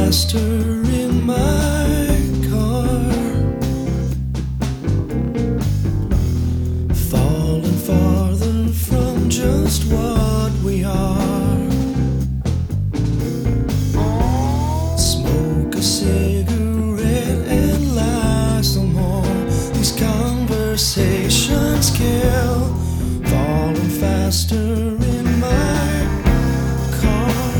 faster in my car, falling farther from just what we are. Smoke a cigarette and lie some more. These conversations kill, falling faster in my car.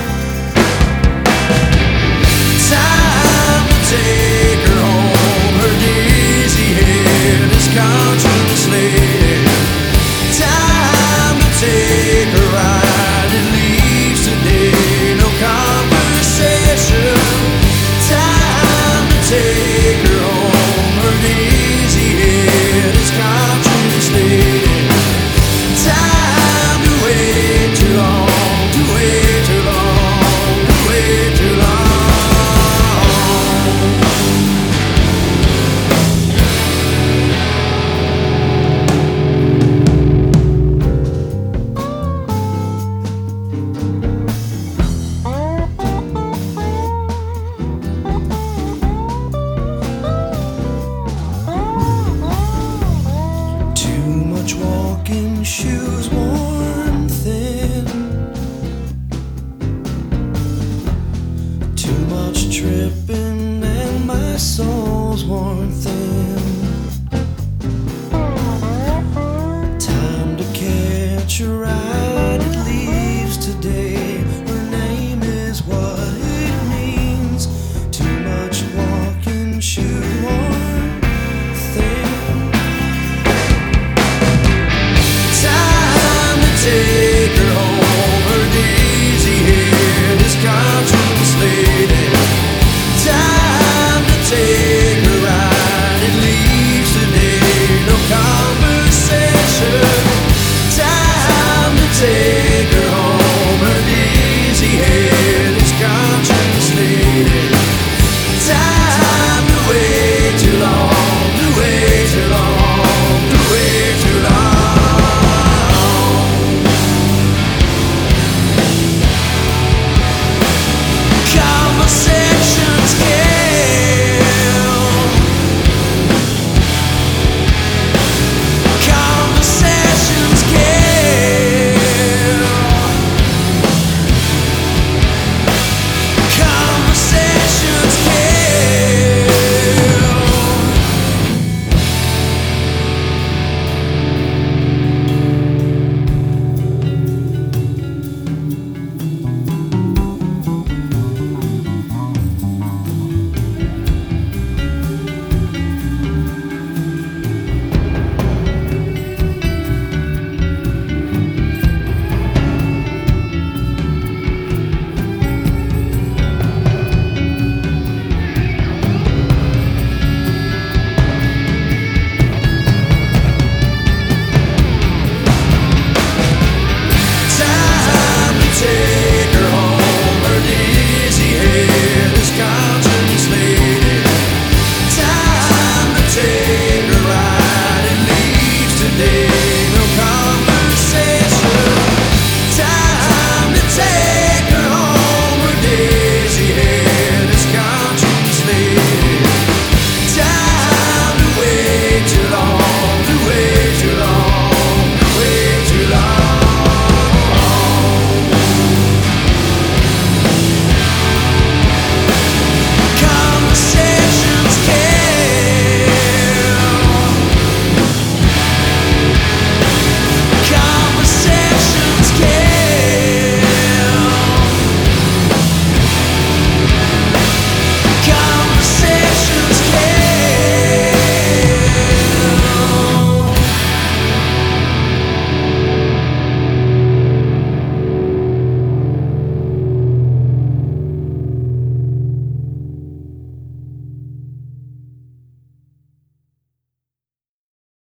Time to take her home, her dizzy head is contemplated. Time to take her ride, it leaves today, no conversation. Time to take her home, her dizzy head is contemplated. Time to wait too long, to wait too long, to wait too long. Too much walking, shoes worn thin. Too much tripping and my soul's worn thin.